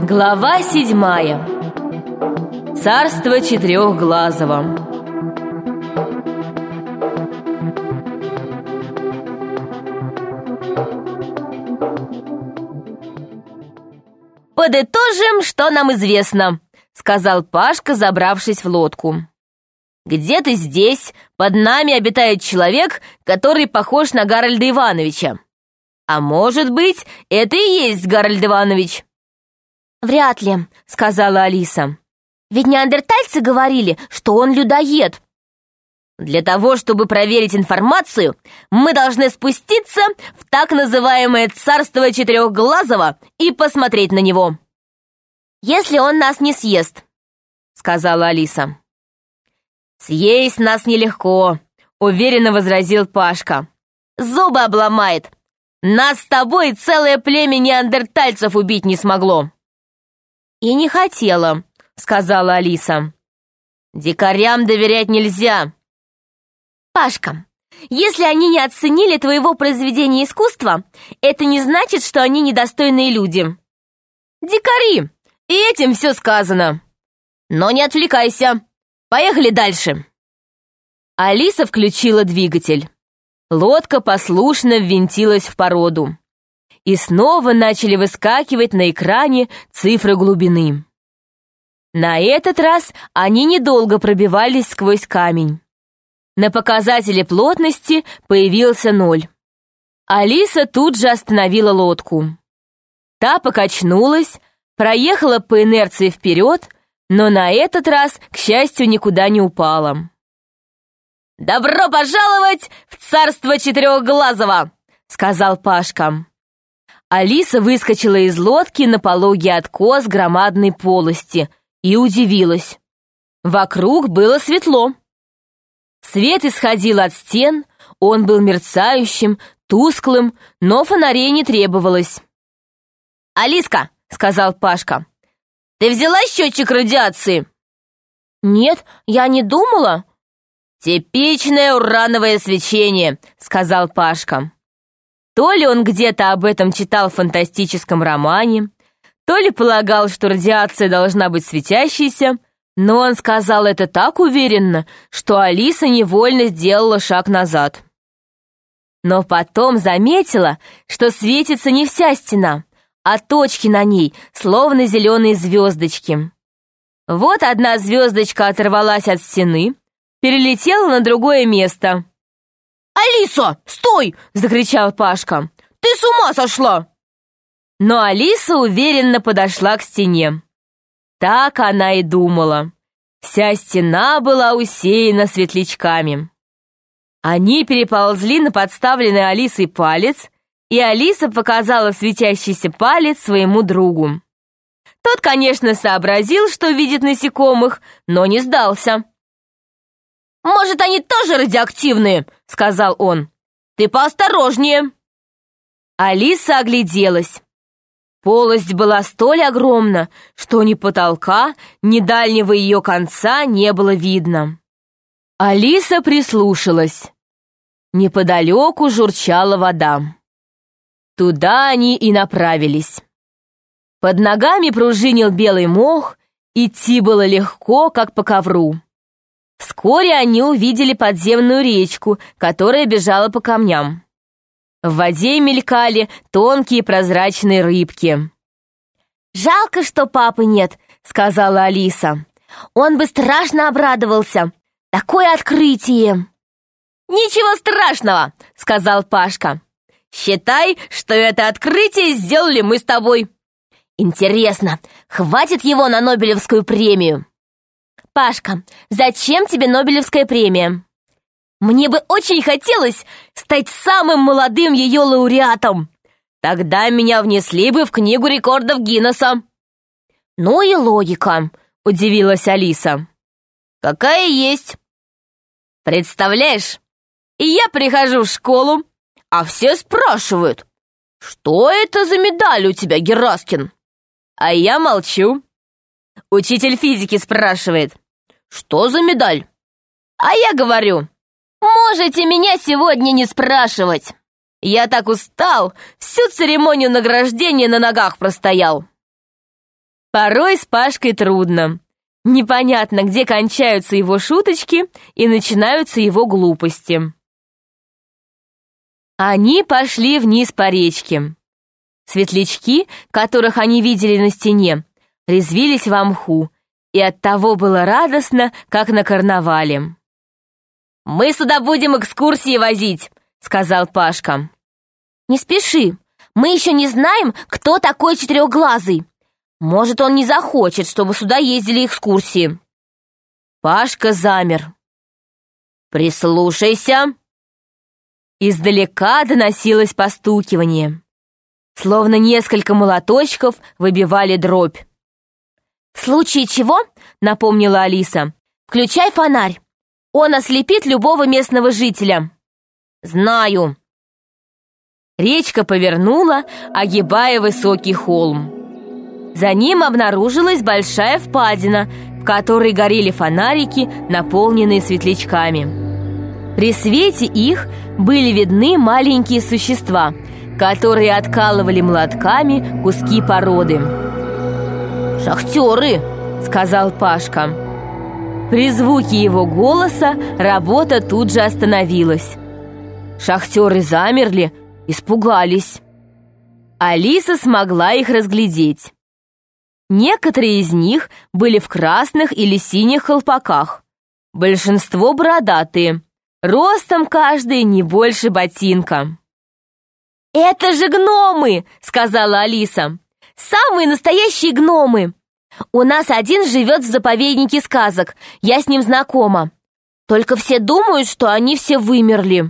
Глава 7. Царство Четырехглазого. «Подытожим, что нам известно», — сказал Пашка, забравшись в лодку. «Где-то здесь под нами обитает человек, который похож на Гарольда Ивановича. А может быть, это и есть Гарольд Иванович?» «Вряд ли», — сказала Алиса. «Ведь неандертальцы говорили, что он людоед». «Для того, чтобы проверить информацию, мы должны спуститься в так называемое царство Четырехглазого и посмотреть на него». «Если он нас не съест», — сказала Алиса. «Съесть нас нелегко», — уверенно возразил Пашка. «Зубы обломает. Нас с тобой целое племя неандертальцев убить не смогло». «И не хотела», — сказала Алиса. «Дикарям доверять нельзя». «Пашка, если они не оценили твоего произведения искусства, это не значит, что они недостойные люди». «Дикари, и этим все сказано. Но не отвлекайся. Поехали дальше». Алиса включила двигатель. Лодка послушно ввинтилась в породу. И снова начали выскакивать на экране цифры глубины. На этот раз они недолго пробивались сквозь камень. На показателе плотности появился 0. Алиса тут же остановила лодку. Та покачнулась, проехала по инерции вперед, но на этот раз, к счастью, никуда не упала. «Добро пожаловать в царство Четырехглазого!» — сказал Пашка. Алиса выскочила из лодки на пологий откос громадной полости и удивилась. Вокруг было светло. Свет исходил от стен, он был мерцающим, тусклым, но фонарей не требовалось. «Алиска», — сказал Пашка, — «ты взяла счетчик радиации?» «Нет, я не думала». «Типичное урановое свечение», — сказал Пашка. То ли он где-то об этом читал в фантастическом романе, то ли полагал, что радиация должна быть светящейся, но он сказал это так уверенно, что Алиса невольно сделала шаг назад. Но потом заметила, что светится не вся стена, а точки на ней, словно зеленые звездочки. Вот одна звездочка оторвалась от стены, перелетела на другое место. «Алиса, стой!» — закричал Пашка. «Ты с ума сошла!» Но Алиса уверенно подошла к стене. Так она и думала. Вся стена была усеяна светлячками. Они переползли на подставленный Алисой палец, и Алиса показала светящийся палец своему другу. Тот, конечно, сообразил, что видит насекомых, но не сдался. «Может, они тоже радиоактивные?» — сказал он. «Ты поосторожнее». Алиса огляделась. Полость была столь огромна, что ни потолка, ни дальнего ее конца не было видно. Алиса прислушалась. Неподалеку журчала вода. Туда они и направились. Под ногами пружинил белый мох, идти было легко, как по ковру. Вскоре они увидели подземную речку, которая бежала по камням. В воде мелькали тонкие прозрачные рыбки. «Жалко, что папы нет», — сказала Алиса. «Он бы страшно обрадовался. Такое открытие!» «Ничего страшного», — сказал Пашка. «Считай, что это открытие сделали мы с тобой. Интересно, хватит его на Нобелевскую премию?» «Пашка, зачем тебе Нобелевская премия?» «Мне бы очень хотелось стать самым молодым ее лауреатом. Тогда меня внесли бы в книгу рекордов Гиннесса». «Ну и логика», — удивилась Алиса. «Какая есть. Представляешь, я прихожу в школу, а все спрашивают, что это за медаль у тебя, Гераскин? А я молчу. Учитель физики спрашивает, что за медаль? А я говорю, можете меня сегодня не спрашивать. Я так устал, всю церемонию награждения на ногах простоял. Порой с Пашкой трудно. Непонятно, где кончаются его шуточки и начинаются его глупости. Они пошли вниз по речке. Светлячки, которых они видели на стене, резвились во мху, и оттого было радостно, как на карнавале. «Мы сюда будем экскурсии возить», — сказал Пашка. «Не спеши, мы еще не знаем, кто такой четырехглазый. Может, он не захочет, чтобы сюда ездили экскурсии». Пашка замер. «Прислушайся!» Издалека доносилось постукивание. Словно несколько молоточков выбивали дробь. «В случае чего, — напомнила Алиса, — включай фонарь. Он ослепит любого местного жителя». «Знаю». Речка повернула, огибая высокий холм. За ним обнаружилась большая впадина, в которой горели фонарики, наполненные светлячками. При свете их были видны маленькие существа, которые откалывали молотками куски породы. «Шахтеры!» — сказал Пашка. При звуке его голоса работа тут же остановилась. Шахтеры замерли, испугались. Алиса смогла их разглядеть. Некоторые из них были в красных или синих колпаках. Большинство бородатые, ростом каждый не больше ботинка. «Это же гномы!» — сказала Алиса. «Самые настоящие гномы! У нас один живет в заповеднике сказок, я с ним знакома. Только все думают, что они все вымерли».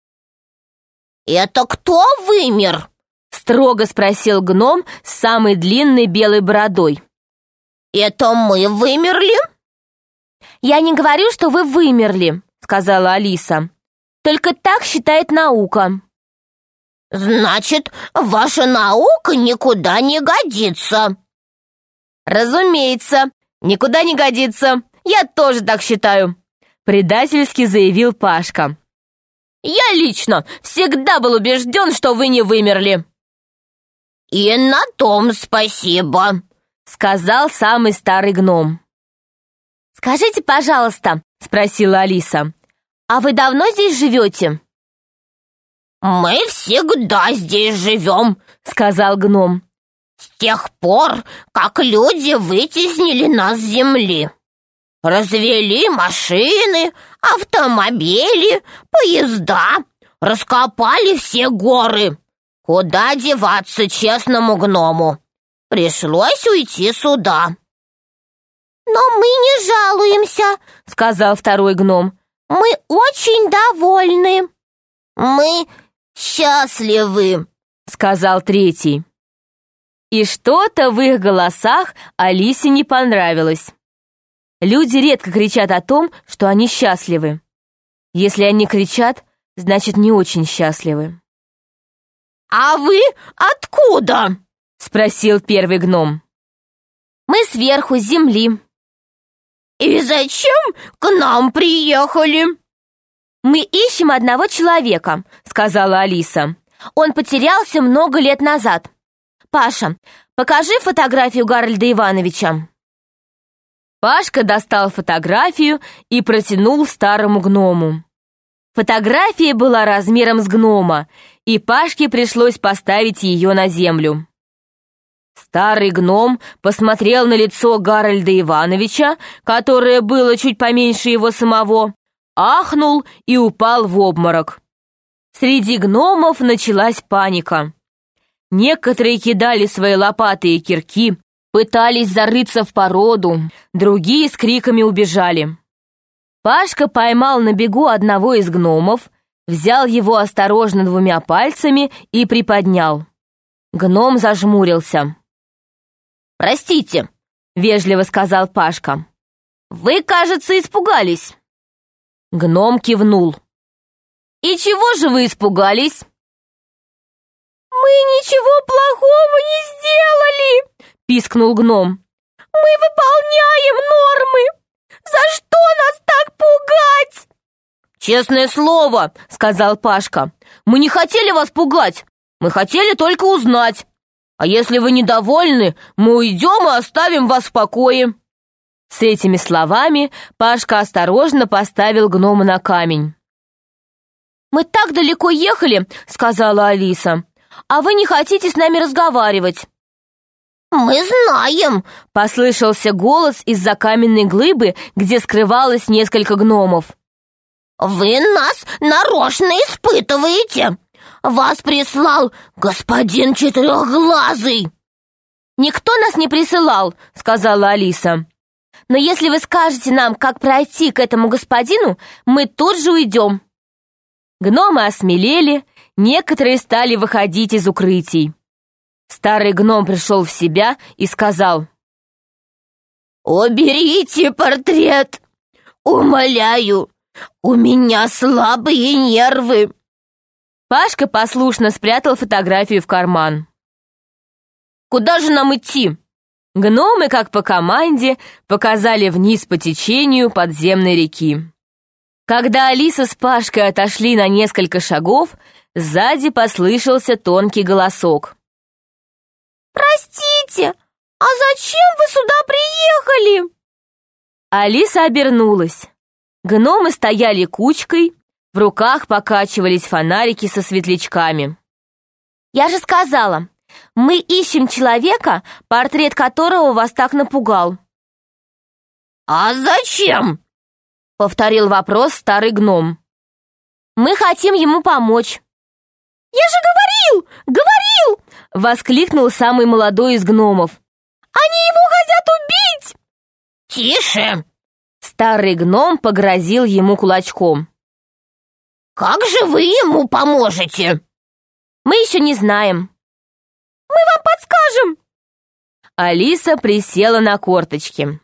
«Это кто вымер?» — строго спросил гном с самой длинной белой бородой. «Это мы вымерли?» «Я не говорю, что вы вымерли», — сказала Алиса. «Только так считает наука». «Значит, ваша наука никуда не годится». «Разумеется, никуда не годится. Я тоже так считаю», — предательски заявил Пашка. «Я лично всегда был убежден, что вы не вымерли». «И на том спасибо», — сказал самый старый гном. «Скажите, пожалуйста», — спросила Алиса, «а вы давно здесь живете?» «Мы всегда здесь живем», — сказал гном. «С тех пор, как люди вытеснили нас с земли. Развели машины, автомобили, поезда, раскопали все горы. Куда деваться честному гному? Пришлось уйти сюда». «Но мы не жалуемся», — сказал второй гном. «Мы очень довольны». «Мы счастливы», — сказал третий. И что-то в их голосах Алисе не понравилось. Люди редко кричат о том, что они счастливы. Если они кричат, значит, не очень счастливы. «А вы откуда?» — спросил первый гном. «Мы сверху, с земли». «И зачем к нам приехали?» «Мы ищем одного человека», — сказала Алиса. «Он потерялся много лет назад. Паша, покажи фотографию Гарольда Ивановича». Пашка достал фотографию и протянул старому гному. Фотография была размером с гнома, и Пашке пришлось поставить ее на землю. Старый гном посмотрел на лицо Гарольда Ивановича, которое было чуть поменьше его самого, ахнул и упал в обморок. Среди гномов началась паника. Некоторые кидали свои лопаты и кирки, пытались зарыться в породу, другие с криками убежали. Пашка поймал на бегу одного из гномов, взял его осторожно двумя пальцами и приподнял. Гном зажмурился. «Простите», — вежливо сказал Пашка. «Вы, кажется, испугались». Гном кивнул. «И чего же вы испугались?» «Мы ничего плохого не сделали!» — пискнул гном. «Мы выполняем нормы! За что нас так пугать?» «Честное слово!» — сказал Пашка. «Мы не хотели вас пугать! Мы хотели только узнать, А если вы недовольны, мы уйдем и оставим вас в покое». С этими словами Пашка осторожно поставил гнома на камень. «Мы так далеко ехали», — сказала Алиса, «а вы не хотите с нами разговаривать». «Мы знаем», — послышался голос из-за каменной глыбы, где скрывалось несколько гномов. «вы нас нарочно испытываете. Вас прислал господин Четырехглазый». «Никто нас не присылал», — сказала Алиса. «Но если вы скажете нам, как пройти к этому господину, мы тут же уйдем». Гномы осмелели, некоторые стали выходить из укрытий. Старый гном пришел в себя и сказал: «Уберите портрет! Умоляю, у меня слабые нервы!» Пашка послушно спрятал фотографию в карман. «Куда же нам идти?» Гномы, как по команде, показали вниз по течению подземной реки. Когда Алиса с Пашкой отошли на несколько шагов, сзади послышался тонкий голосок. «Простите, а зачем вы сюда приехали?» Алиса обернулась. Гномы стояли кучкой, в руках покачивались фонарики со светлячками. «Я же сказала, мы ищем человека, портрет которого вас так напугал». «А зачем?» — повторил вопрос старый гном. «Мы хотим ему помочь». «Я же говорил!» — воскликнул самый молодой из гномов. «Они его хотят убить!» «Тише!» — старый гном погрозил ему кулачком. «Как же вы ему поможете?» «Мы еще не знаем». «Мы вам подскажем!» Алиса присела на корточки.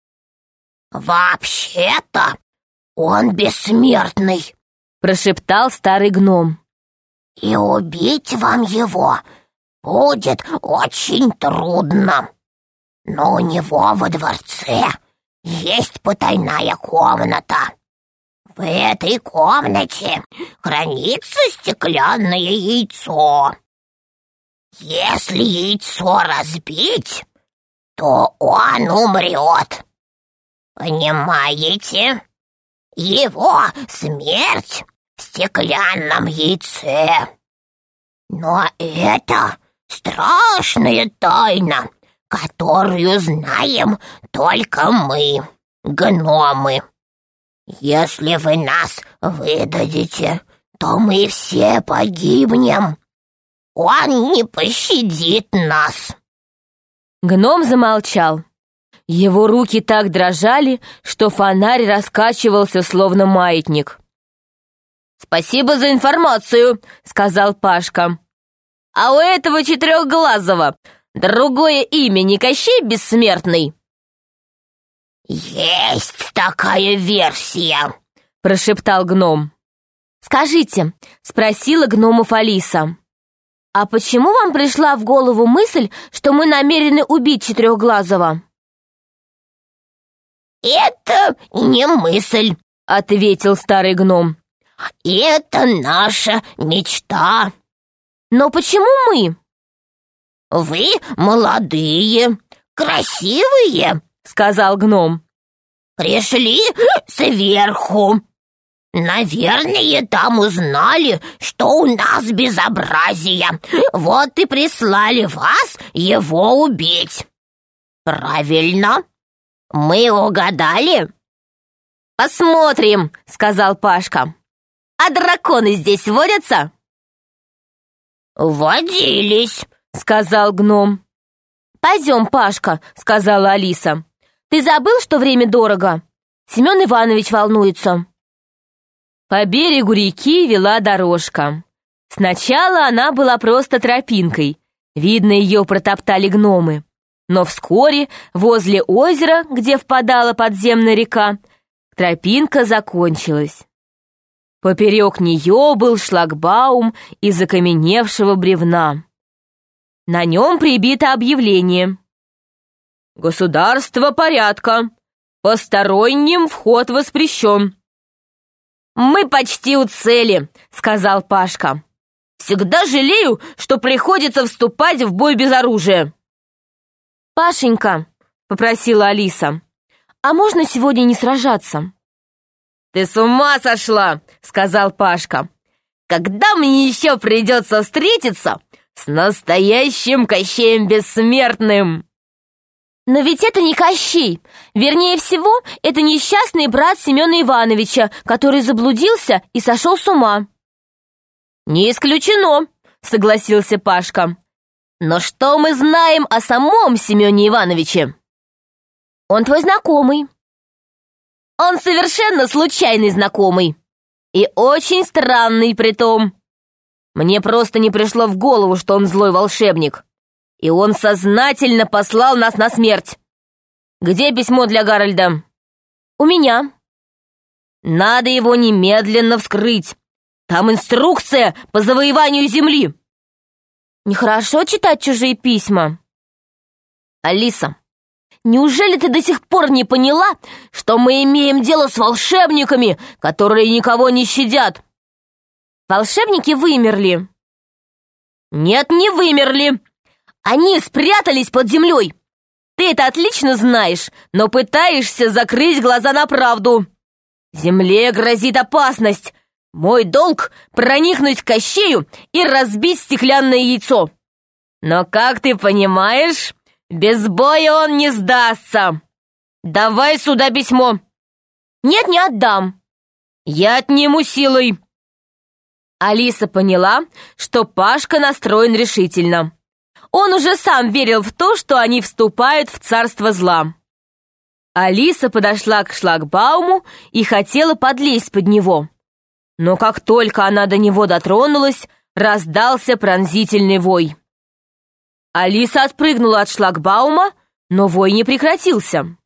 «Вообще-то он бессмертный!» — прошептал старый гном. «И убить вам его будет очень трудно. Но у него во дворце есть потайная комната. В этой комнате хранится стеклянное яйцо. Если яйцо разбить, то он умрет. Понимаете? Его смерть в стеклянном яйце. Но это страшная тайна, которую знаем только мы, гномы. Если вы нас выдадите, то мы все погибнем. Он не пощадит нас». Гном замолчал. Его руки так дрожали, что фонарь раскачивался, словно маятник. «Спасибо за информацию», — сказал Пашка. «А у этого Четырехглазого другое имя не Кощей Бессмертный?» «Есть такая версия», — прошептал гном. «Скажите», — спросила гномов Алиса, «а почему вам пришла в голову мысль, что мы намерены убить Четырехглазого?» «Это не мысль», — ответил старый гном. «Это наша мечта». «Но почему мы?» «Вы молодые, красивые», — сказал гном. «Пришли сверху. Наверное, там узнали, что у нас безобразие. Вот и прислали вас его убить. Правильно? Мы угадали?» «Посмотрим», — сказал Пашка. «А драконы здесь водятся?» «Водились», — сказал гном. «Пойдем, Пашка», — сказала Алиса. «Ты забыл, что время дорого? Семен Иванович волнуется». По берегу реки вела дорожка. Сначала она была просто тропинкой. Видно, ее протоптали гномы. Но вскоре, возле озера, где впадала подземная река, тропинка закончилась. Поперек нее был шлагбаум из окаменевшего бревна. На нем прибито объявление: «Государство порядка. Посторонним вход воспрещен». «Мы почти у цели», — сказал Пашка. Всегда жалею, что приходится вступать в бой без оружия». «Пашенька», — попросила Алиса, «а можно сегодня не сражаться?» «Ты с ума сошла!» — сказал Пашка. «Когда мне еще придется встретиться с настоящим Кощеем Бессмертным?» «Но ведь это не Кощей. Вернее всего, это несчастный брат Семена Ивановича, который заблудился и сошел с ума». «Не исключено», — согласился Пашка. «Но что мы знаем о самом Семене Ивановиче?» «Он твой знакомый». «Он совершенно случайный знакомый. И очень странный притом. Мне просто не пришло в голову, что он злой волшебник. И он сознательно послал нас на смерть. Где письмо для Гарольда?» «У меня». «Надо его немедленно вскрыть. Там инструкция по завоеванию земли». «Нехорошо читать чужие письма». «Алиса, неужели ты до сих пор не поняла, что мы имеем дело с волшебниками, которые никого не щадят?» «Волшебники вымерли». «Нет, не вымерли. Они спрятались под землей. Ты это отлично знаешь, но пытаешься закрыть глаза на правду. Земле грозит опасность. Мой долг — проникнуть к Кощею и разбить стеклянное яйцо. Но, как ты понимаешь, без боя он не сдастся. Давай сюда письмо». «Нет, не отдам». «Я отниму силой». Алиса поняла, что Пашка настроен решительно. Он уже сам верил в то, что они вступают в царство зла. Алиса подошла к шлагбауму и хотела подлезть под него. Но как только она до него дотронулась, раздался пронзительный вой. Алиса отпрыгнула от шлагбаума, но вой не прекратился.